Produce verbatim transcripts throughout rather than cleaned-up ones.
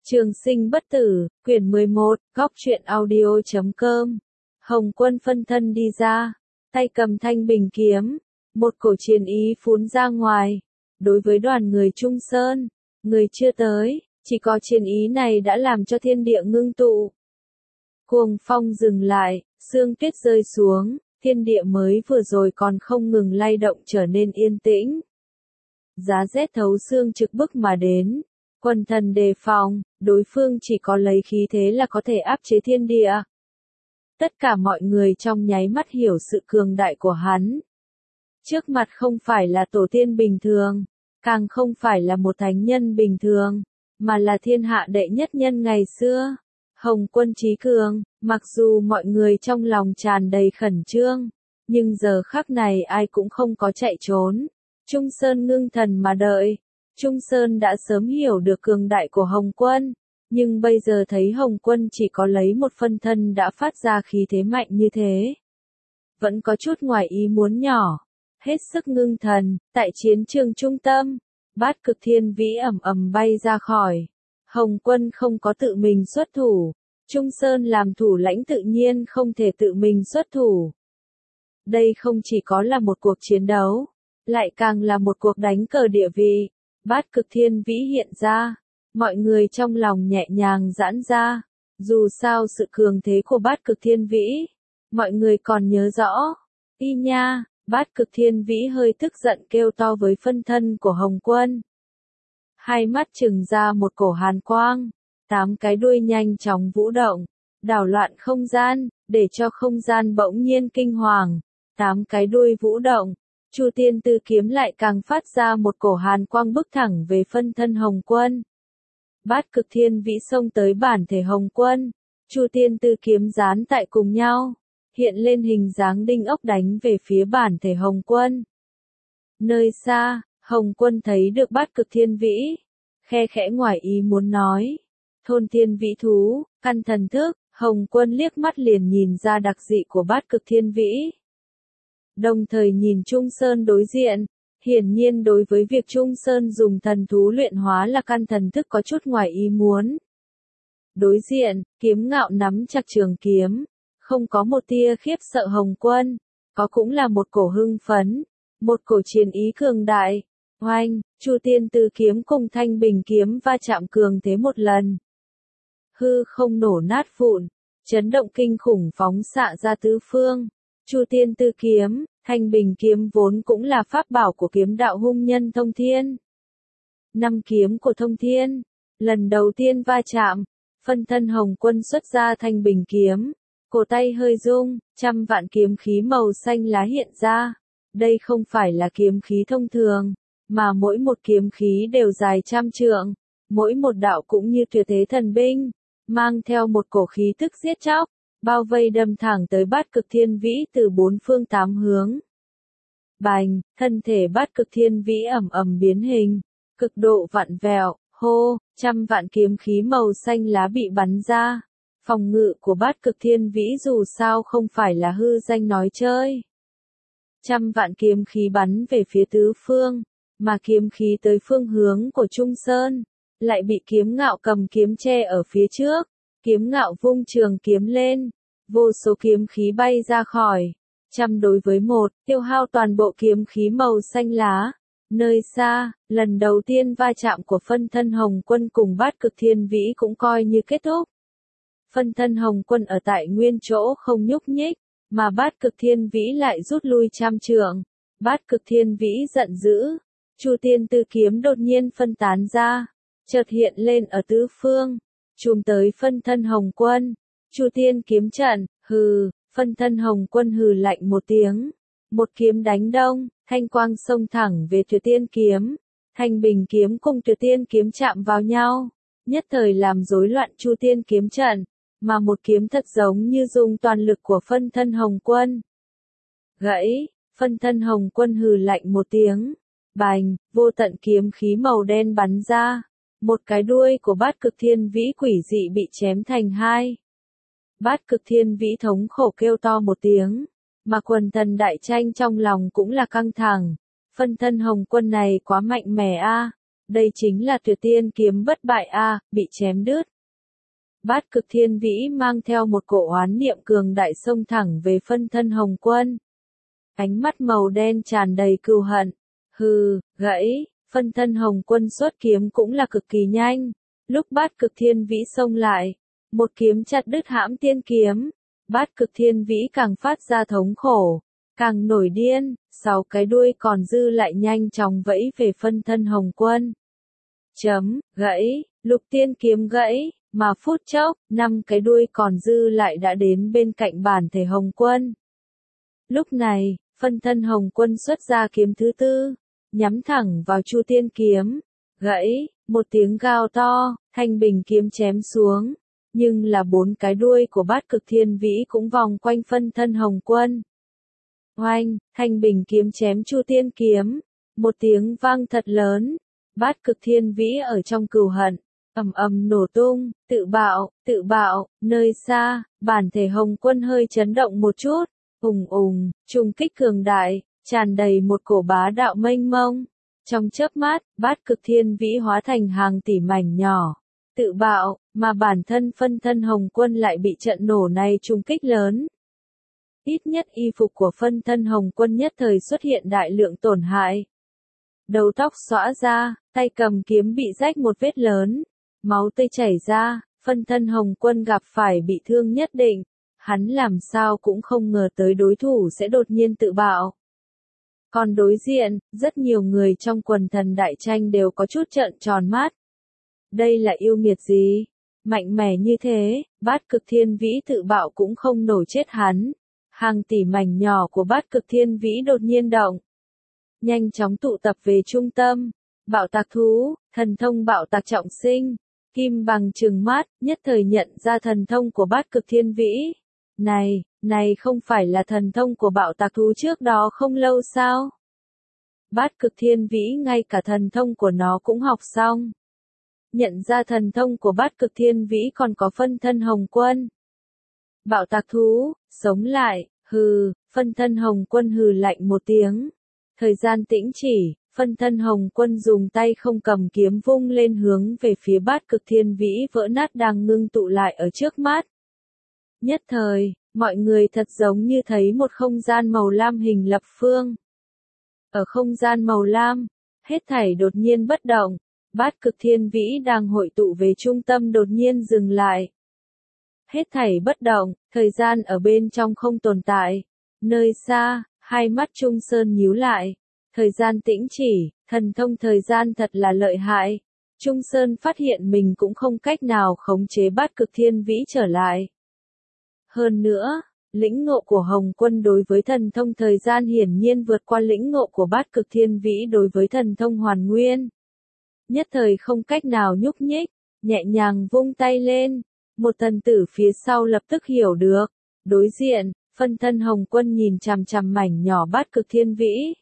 Trường sinh bất tử, quyển mười một, góc truyện audio chấm com. Hồng Quân phân thân đi ra, tay cầm thanh bình kiếm, một cổ chiến ý phún ra ngoài. Đối với đoàn người Trung Sơn, người chưa tới, chỉ có chiến ý này đã làm cho thiên địa ngưng tụ. Cuồng phong dừng lại, sương tuyết rơi xuống, thiên địa mới vừa rồi còn không ngừng lay động trở nên yên tĩnh. Giá rét thấu xương trực bức mà đến. Quần thần đề phòng, đối phương chỉ có lấy khí thế là có thể áp chế thiên địa. Tất cả mọi người trong nháy mắt hiểu sự cường đại của hắn. Trước mặt không phải là tổ tiên bình thường, càng không phải là một thánh nhân bình thường, mà là thiên hạ đệ nhất nhân ngày xưa. Hồng Quân trí cường, mặc dù mọi người trong lòng tràn đầy khẩn trương, nhưng giờ khắc này ai cũng không có chạy trốn. Trung Sơn ngưng thần mà đợi. Trung Sơn đã sớm hiểu được cường đại của Hồng Quân, nhưng bây giờ thấy Hồng Quân chỉ có lấy một phân thân đã phát ra khí thế mạnh như thế. Vẫn có chút ngoài ý muốn nhỏ, hết sức ngưng thần, tại chiến trường trung tâm, bát cực thiên vĩ ầm ầm bay ra khỏi. Hồng Quân không có tự mình xuất thủ, Trung Sơn làm thủ lãnh tự nhiên không thể tự mình xuất thủ. Đây không chỉ có là một cuộc chiến đấu, lại càng là một cuộc đánh cờ địa vị. Bát cực thiên vĩ hiện ra, mọi người trong lòng nhẹ nhàng giãn ra, dù sao sự cường thế của bát cực thiên vĩ, mọi người còn nhớ rõ. Y nha, bát cực thiên vĩ hơi tức giận kêu to với phân thân của Hồng Quân. Hai mắt trừng ra một cổ hàn quang, tám cái đuôi nhanh chóng vũ động, đảo loạn không gian, để cho không gian bỗng nhiên kinh hoàng. Tám cái đuôi vũ động. Chu Tiên Tư kiếm lại càng phát ra một cổ hàn quang bức thẳng về phân thân Hồng Quân. Bát cực thiên vĩ xông tới bản thể Hồng Quân, Chu Tiên Tư kiếm dán tại cùng nhau, hiện lên hình dáng đinh ốc đánh về phía bản thể Hồng Quân. Nơi xa, Hồng Quân thấy được bát cực thiên vĩ, khe khẽ ngoài ý muốn nói, thôn thiên vĩ thú, căn thần thức. Hồng Quân liếc mắt liền nhìn ra đặc dị của bát cực thiên vĩ. Đồng thời nhìn Trung Sơn đối diện, hiển nhiên đối với việc Trung Sơn dùng thần thú luyện hóa là căn thần thức có chút ngoài ý muốn. Đối diện, kiếm ngạo nắm chặt trường kiếm, không có một tia khiếp sợ Hồng Quân, có cũng là một cổ hưng phấn, một cổ chiến ý cường đại. Oanh, Chu Tiên Tư kiếm cùng thanh bình kiếm va chạm cường thế một lần. Hư không nổ nát vụn, chấn động kinh khủng phóng xạ ra tứ phương. Chu Tiên Tư kiếm, thanh bình kiếm vốn cũng là pháp bảo của kiếm đạo hung nhân Thông Thiên. Năm kiếm của Thông Thiên, lần đầu tiên va chạm, phân thân Hồng Quân xuất ra thanh bình kiếm, cổ tay hơi rung, trăm vạn kiếm khí màu xanh lá hiện ra. Đây không phải là kiếm khí thông thường, mà mỗi một kiếm khí đều dài trăm trượng, mỗi một đạo cũng như tuyệt thế thần binh, mang theo một cổ khí tức giết chóc. Bao vây đâm thẳng tới bát cực thiên vĩ từ bốn phương tám hướng. Bành, thân thể bát cực thiên vĩ ầm ầm biến hình, cực độ vặn vẹo, hô, trăm vạn kiếm khí màu xanh lá bị bắn ra. Phòng ngự của bát cực thiên vĩ dù sao không phải là hư danh nói chơi. Trăm vạn kiếm khí bắn về phía tứ phương, mà kiếm khí tới phương hướng của Trung Sơn, lại bị kiếm ngạo cầm kiếm che ở phía trước. Kiếm ngạo vung trường kiếm lên, vô số kiếm khí bay ra khỏi, trăm đối với một, tiêu hao toàn bộ kiếm khí màu xanh lá. Nơi xa, lần đầu tiên va chạm của phân thân Hồng Quân cùng bát cực thiên vĩ cũng coi như kết thúc. Phân thân Hồng Quân ở tại nguyên chỗ không nhúc nhích, mà bát cực thiên vĩ lại rút lui trăm trượng. Bát cực thiên vĩ giận dữ, Chu Tiên Tư kiếm đột nhiên phân tán ra, chợt hiện lên ở tứ phương. Chùm tới phân thân Hồng Quân, Chu Tiên kiếm trận, hừ, phân thân Hồng Quân hừ lạnh một tiếng, một kiếm đánh đông, thanh quang xông thẳng về Tuyệt Tiên kiếm, thanh bình kiếm cùng Tuyệt Tiên kiếm chạm vào nhau, nhất thời làm rối loạn Chu Tiên kiếm trận, mà một kiếm thật giống như dùng toàn lực của phân thân Hồng Quân. Gãy, phân thân Hồng Quân hừ lạnh một tiếng, bành, vô tận kiếm khí màu đen bắn ra. Một cái đuôi của bát cực thiên vĩ quỷ dị bị chém thành hai. Bát cực thiên vĩ thống khổ kêu to một tiếng, mà quần thần đại tranh trong lòng cũng là căng thẳng. Phân thân Hồng Quân này quá mạnh mẽ a, Đây chính là tuyệt tiên kiếm bất bại a, bị chém đứt. Bát Cực Thiên Vĩ mang theo một cỗ oán niệm cường đại xông thẳng về phân thân Hồng Quân. Ánh mắt màu đen tràn đầy cừu hận. Hừ, gãy, phân thân Hồng Quân xuất kiếm cũng là cực kỳ nhanh. Lúc Bát Cực Thiên Vĩ xông lại, một kiếm chặt đứt hãm tiên kiếm. Bát Cực Thiên Vĩ càng phát ra thống khổ, càng nổi điên, sáu cái đuôi còn dư lại nhanh chóng vẫy về phân thân Hồng Quân. Chấm, gãy, lục tiên kiếm gãy, mà phút chốc, năm cái đuôi còn dư lại đã đến bên cạnh bản thể Hồng Quân. Lúc này, phân thân Hồng Quân xuất ra kiếm thứ tư, nhắm thẳng vào Chu Tiên kiếm, gãy, một tiếng gào to, thanh bình kiếm chém xuống, nhưng là bốn cái đuôi của Bát Cực Thiên Vĩ cũng vòng quanh phân thân Hồng Quân. Oanh, thanh bình kiếm chém Chu Tiên kiếm, một tiếng vang thật lớn, Bát Cực Thiên Vĩ ở trong cừu hận, ầm ầm nổ tung, tự bạo, tự bạo, nơi xa, bản thể Hồng Quân hơi chấn động một chút, ùng ùng, trùng kích cường đại, tràn đầy một cổ bá đạo mênh mông. Trong chớp mắt, Bát Cực Thiên Vĩ hóa thành hàng tỷ mảnh nhỏ, tự bạo, mà bản thân phân thân Hồng Quân lại bị trận nổ này trùng kích lớn. Ít nhất y phục của phân thân Hồng Quân nhất thời xuất hiện đại lượng tổn hại. Đầu tóc xõa ra, tay cầm kiếm bị rách một vết lớn, máu tươi chảy ra, phân thân Hồng Quân gặp phải bị thương nhất định. Hắn làm sao cũng không ngờ tới đối thủ sẽ đột nhiên tự bạo. Còn đối diện, rất nhiều người trong quần thần đại tranh đều có chút trợn tròn mắt. Đây là yêu nghiệt gì? Mạnh mẽ như thế, Bát Cực Thiên Vĩ tự bạo cũng không nổ chết hắn. Hàng tỷ mảnh nhỏ của Bát Cực Thiên Vĩ đột nhiên động. Nhanh chóng tụ tập về trung tâm. Bạo tạc thú, thần thông bạo tạc trọng sinh. Kim Bằng trừng mắt, nhất thời nhận ra thần thông của Bát Cực Thiên Vĩ. Này, này không phải là thần thông của bạo tạc thú trước đó không lâu sao? Bát Cực Thiên Vĩ ngay cả thần thông của nó cũng học xong. Nhận ra thần thông của Bát Cực Thiên Vĩ còn có phân thân Hồng Quân. Bạo tạc thú, sống lại, hừ, phân thân Hồng Quân hừ lạnh một tiếng. Thời gian tĩnh chỉ, phân thân Hồng Quân dùng tay không cầm kiếm vung lên hướng về phía Bát Cực Thiên Vĩ vỡ nát đang ngưng tụ lại ở trước mắt. Nhất thời, mọi người thật giống như thấy một không gian màu lam hình lập phương. Ở không gian màu lam, hết thảy đột nhiên bất động, Bát Cực Thiên Vĩ đang hội tụ về trung tâm đột nhiên dừng lại. Hết thảy bất động, thời gian ở bên trong không tồn tại. Nơi xa, hai mắt Trung Sơn nhíu lại. Thời gian tĩnh chỉ, thần thông thời gian thật là lợi hại. Trung Sơn phát hiện mình cũng không cách nào khống chế Bát Cực Thiên Vĩ trở lại. Hơn nữa, lĩnh ngộ của Hồng Quân đối với thần thông thời gian hiển nhiên vượt qua lĩnh ngộ của Bát Cực Thiên Vĩ đối với thần thông hoàn nguyên. Nhất thời không cách nào nhúc nhích, nhẹ nhàng vung tay lên, một thần tử phía sau lập tức hiểu được. Đối diện, phân thân Hồng Quân nhìn chằm chằm mảnh nhỏ Bát Cực Thiên Vĩ.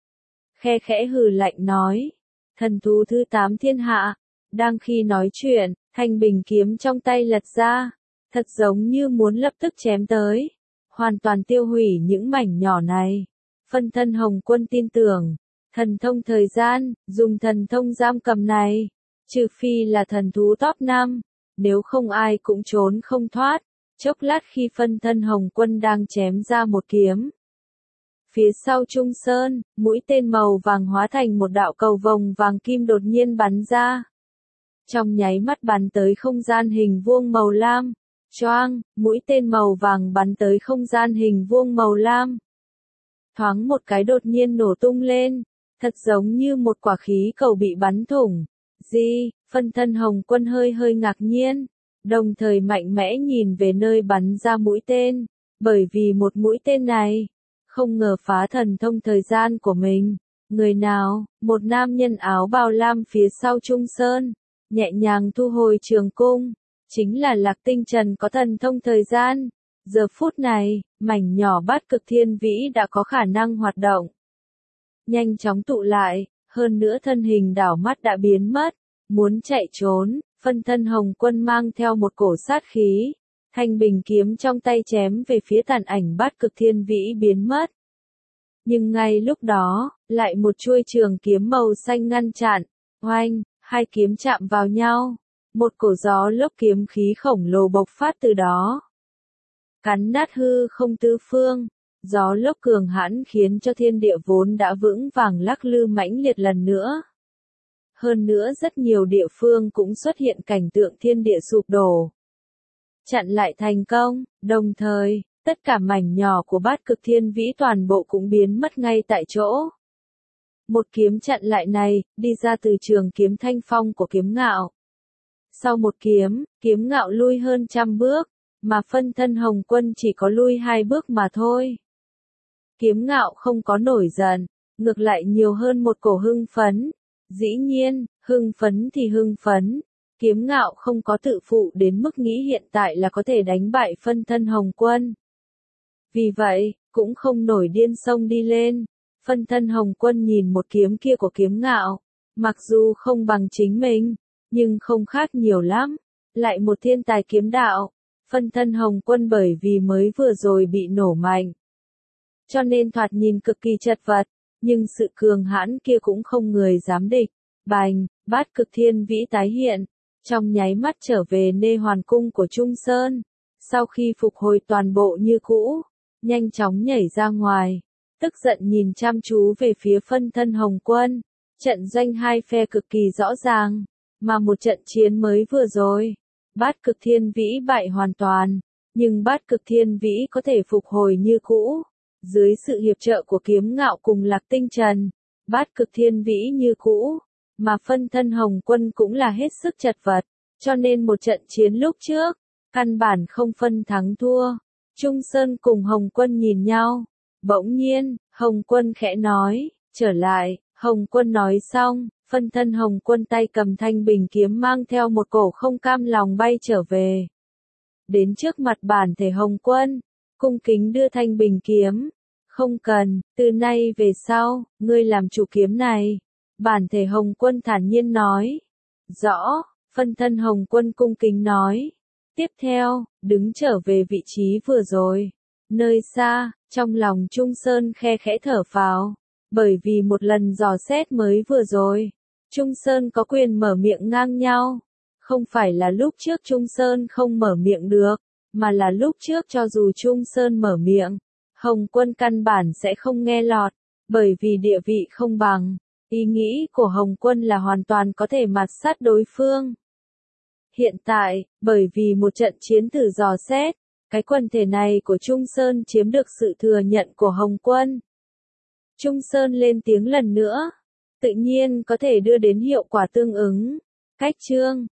Khe khẽ hừ lạnh nói, thần thú thứ tám thiên hạ. Đang khi nói chuyện, thanh bình kiếm trong tay lật ra. Thật giống như muốn lập tức chém tới, hoàn toàn tiêu hủy những mảnh nhỏ này. Phân thân Hồng Quân tin tưởng, thần thông thời gian, dùng thần thông giam cầm này, trừ phi là thần thú top năm, nếu không ai cũng trốn không thoát. Chốc lát khi phân thân Hồng Quân đang chém ra một kiếm. Phía sau Trung Sơn, mũi tên màu vàng hóa thành một đạo cầu vồng vàng kim đột nhiên bắn ra. Trong nháy mắt bắn tới không gian hình vuông màu lam. Choang, mũi tên màu vàng bắn tới không gian hình vuông màu lam. Thoáng một cái đột nhiên nổ tung lên, thật giống như một quả khí cầu bị bắn thủng. Gì, phân thân Hồng Quân hơi hơi ngạc nhiên, đồng thời mạnh mẽ nhìn về nơi bắn ra mũi tên, bởi vì một mũi tên này, không ngờ phá thần thông thời gian của mình. Người nào, một nam nhân áo bào lam phía sau Trung Sơn, nhẹ nhàng thu hồi trường cung. Chính là Lạc Tinh Trần có thần thông thời gian. Giờ phút này, mảnh nhỏ Bát Cực Thiên Vĩ đã có khả năng hoạt động. Nhanh chóng tụ lại, hơn nữa thân hình đảo mắt đã biến mất. Muốn chạy trốn, phân thân Hồng Quân mang theo một cổ sát khí. Thanh bình kiếm trong tay chém về phía tàn ảnh Bát Cực Thiên Vĩ biến mất. Nhưng ngay lúc đó, lại một chuôi trường kiếm màu xanh ngăn chặn. Oanh, hai kiếm chạm vào nhau. Một cổ gió lốc kiếm khí khổng lồ bộc phát từ đó. Cắn nát hư không tứ phương. Gió lốc cường hãn khiến cho thiên địa vốn đã vững vàng lắc lư mãnh liệt lần nữa. Hơn nữa rất nhiều địa phương cũng xuất hiện cảnh tượng thiên địa sụp đổ. Chặn lại thành công, đồng thời, tất cả mảnh nhỏ của bát cực thiên vĩ toàn bộ cũng biến mất ngay tại chỗ. Một kiếm chặn lại này, đi ra từ trường kiếm thanh phong của kiếm ngạo. Sau một kiếm, kiếm ngạo lui hơn trăm bước, mà phân thân Hồng Quân chỉ có lui hai bước mà thôi. Kiếm ngạo không có nổi giận, ngược lại nhiều hơn một cổ hưng phấn. Dĩ nhiên, hưng phấn thì hưng phấn. Kiếm ngạo không có tự phụ đến mức nghĩ hiện tại là có thể đánh bại phân thân Hồng Quân. Vì vậy, cũng không nổi điên xông đi lên. Phân thân Hồng Quân nhìn một kiếm kia của kiếm ngạo. Mặc dù không bằng chính mình, nhưng không khác nhiều lắm. Lại một thiên tài kiếm đạo. Phân thân Hồng Quân bởi vì mới vừa rồi bị nổ mạnh. Cho nên thoạt nhìn cực kỳ chật vật. Nhưng sự cường hãn kia cũng không người dám địch. Bành, bát cực thiên vĩ tái hiện. Trong nháy mắt trở về nê hoàn cung của Trung Sơn. Sau khi phục hồi toàn bộ như cũ, nhanh chóng nhảy ra ngoài. Tức giận nhìn chăm chú về phía phân thân Hồng Quân. Trận doanh hai phe cực kỳ rõ ràng. Mà một trận chiến mới vừa rồi, bát cực thiên vĩ bại hoàn toàn. Nhưng bát cực thiên vĩ có thể phục hồi như cũ. Dưới sự hiệp trợ của kiếm ngạo cùng Lạc Tinh Trần, bát cực thiên vĩ như cũ, mà phân thân Hồng Quân cũng là hết sức chật vật, cho nên một trận chiến lúc trước, căn bản không phân thắng thua. Trung Sơn cùng Hồng Quân nhìn nhau, bỗng nhiên, Hồng Quân khẽ nói, trở lại. Hồng Quân nói xong, phân thân Hồng Quân tay cầm thanh bình kiếm mang theo một cổ không cam lòng bay trở về. Đến trước mặt bản thể Hồng Quân, cung kính đưa thanh bình kiếm. Không cần, từ nay về sau, ngươi làm chủ kiếm này. Bản thể Hồng Quân thản nhiên nói. Rõ, phân thân Hồng Quân cung kính nói. Tiếp theo, đứng trở về vị trí vừa rồi. Nơi xa, trong lòng Trung Sơn khe khẽ thở phào. Bởi vì một lần dò xét mới vừa rồi, Trung Sơn có quyền mở miệng ngang nhau. Không phải là lúc trước Trung Sơn không mở miệng được, mà là lúc trước cho dù Trung Sơn mở miệng, Hồng Quân căn bản sẽ không nghe lọt, bởi vì địa vị không bằng. Ý nghĩ của Hồng Quân là hoàn toàn có thể mạt sát đối phương. Hiện tại, bởi vì một trận chiến thử dò xét, cái quần thể này của Trung Sơn chiếm được sự thừa nhận của Hồng Quân. Trung Sơn lên tiếng lần nữa, tự nhiên có thể đưa đến hiệu quả tương ứng. Cách chương